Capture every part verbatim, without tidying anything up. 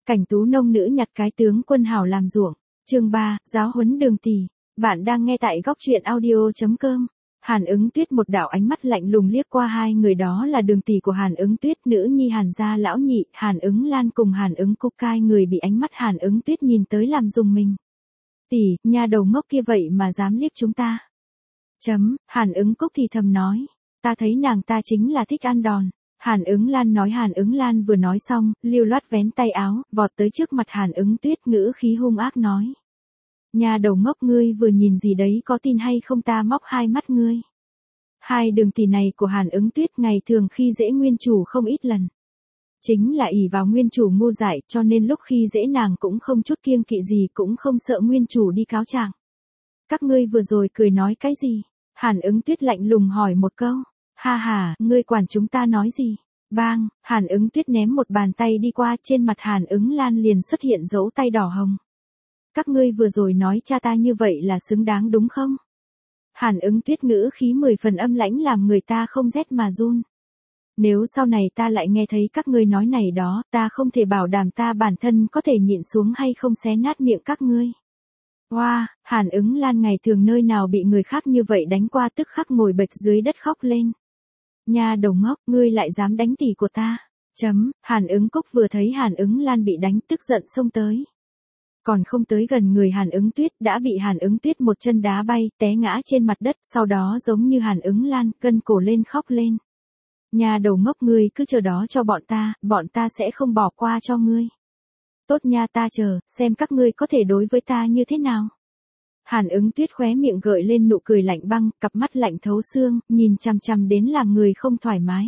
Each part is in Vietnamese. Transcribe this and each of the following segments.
Cảnh tú nông nữ nhặt cái tướng quân hảo làm ruộng. Chương ba, giáo huấn Đường Tỷ. Bạn đang nghe tại góc truyện audio chấm com. Hàn Ứng Tuyết một đạo ánh mắt lạnh lùng liếc qua hai người, đó là Đường Tỷ của Hàn Ứng Tuyết, nữ nhi Hàn gia lão nhị, Hàn Ứng Lan cùng Hàn Ứng Cúc, cai người bị ánh mắt Hàn Ứng Tuyết nhìn tới làm rùng mình. Tỷ, nhà đầu ngốc kia vậy mà dám liếc chúng ta. Chấm, Hàn Ứng Cúc thì thầm nói. Ta thấy nàng ta chính là thích ăn đòn. Hàn Ứng Lan nói. Hàn Ứng Lan vừa nói xong, lưu loát vén tay áo, vọt tới trước mặt Hàn Ứng Tuyết, ngữ khí hung ác nói. Nhà đầu ngốc, ngươi vừa nhìn gì đấy, có tin hay không ta móc hai mắt ngươi. Hai Đường Tỷ này của Hàn Ứng Tuyết ngày thường khi dễ nguyên chủ không ít lần. Chính là ỷ vào nguyên chủ ngu dại, cho nên lúc khi dễ nàng cũng không chút kiêng kỵ gì, cũng không sợ nguyên chủ đi cáo trạng. Các ngươi vừa rồi cười nói cái gì? Hàn Ứng Tuyết lạnh lùng hỏi một câu. Ha ha, ngươi quản chúng ta nói gì? Bang, Hàn Ứng Tuyết ném một bàn tay đi qua, trên mặt Hàn Ứng Lan liền xuất hiện dấu tay đỏ hồng. Các ngươi vừa rồi nói cha ta như vậy là xứng đáng đúng không? Hàn Ứng Tuyết ngữ khí mười phần âm lãnh làm người ta không rét mà run. Nếu sau này ta lại nghe thấy các ngươi nói này đó, ta không thể bảo đảm ta bản thân có thể nhịn xuống hay không xé nát miệng các ngươi. Wow, Hàn Ứng Lan ngày thường nơi nào bị người khác như vậy đánh qua, tức khắc ngồi bệt dưới đất khóc lên. Nhà đầu ngốc, ngươi lại dám đánh tỷ của ta. Chấm, Hàn Ứng Cúc vừa thấy Hàn Ứng Lan bị đánh, tức giận xông tới. Còn không tới gần người Hàn Ứng Tuyết, đã bị Hàn Ứng Tuyết một chân đá bay, té ngã trên mặt đất, sau đó giống như Hàn Ứng Lan, cân cổ lên khóc lên. Nhà đầu ngốc, ngươi cứ chờ đó cho bọn ta, bọn ta sẽ không bỏ qua cho ngươi. Tốt nha, ta chờ, xem các ngươi có thể đối với ta như thế nào. Hàn Ứng Tuyết khóe miệng gợi lên nụ cười lạnh băng, cặp mắt lạnh thấu xương, nhìn chằm chằm đến làm người không thoải mái.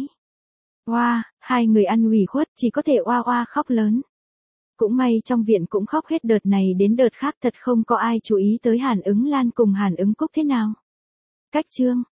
Oa, hai người ăn ủy khuất, chỉ có thể oa oa khóc lớn. Cũng may trong viện cũng khóc hết đợt này đến đợt khác, thật không có ai chú ý tới Hàn Ứng Lan cùng Hàn Ứng Cúc thế nào. Cách chương.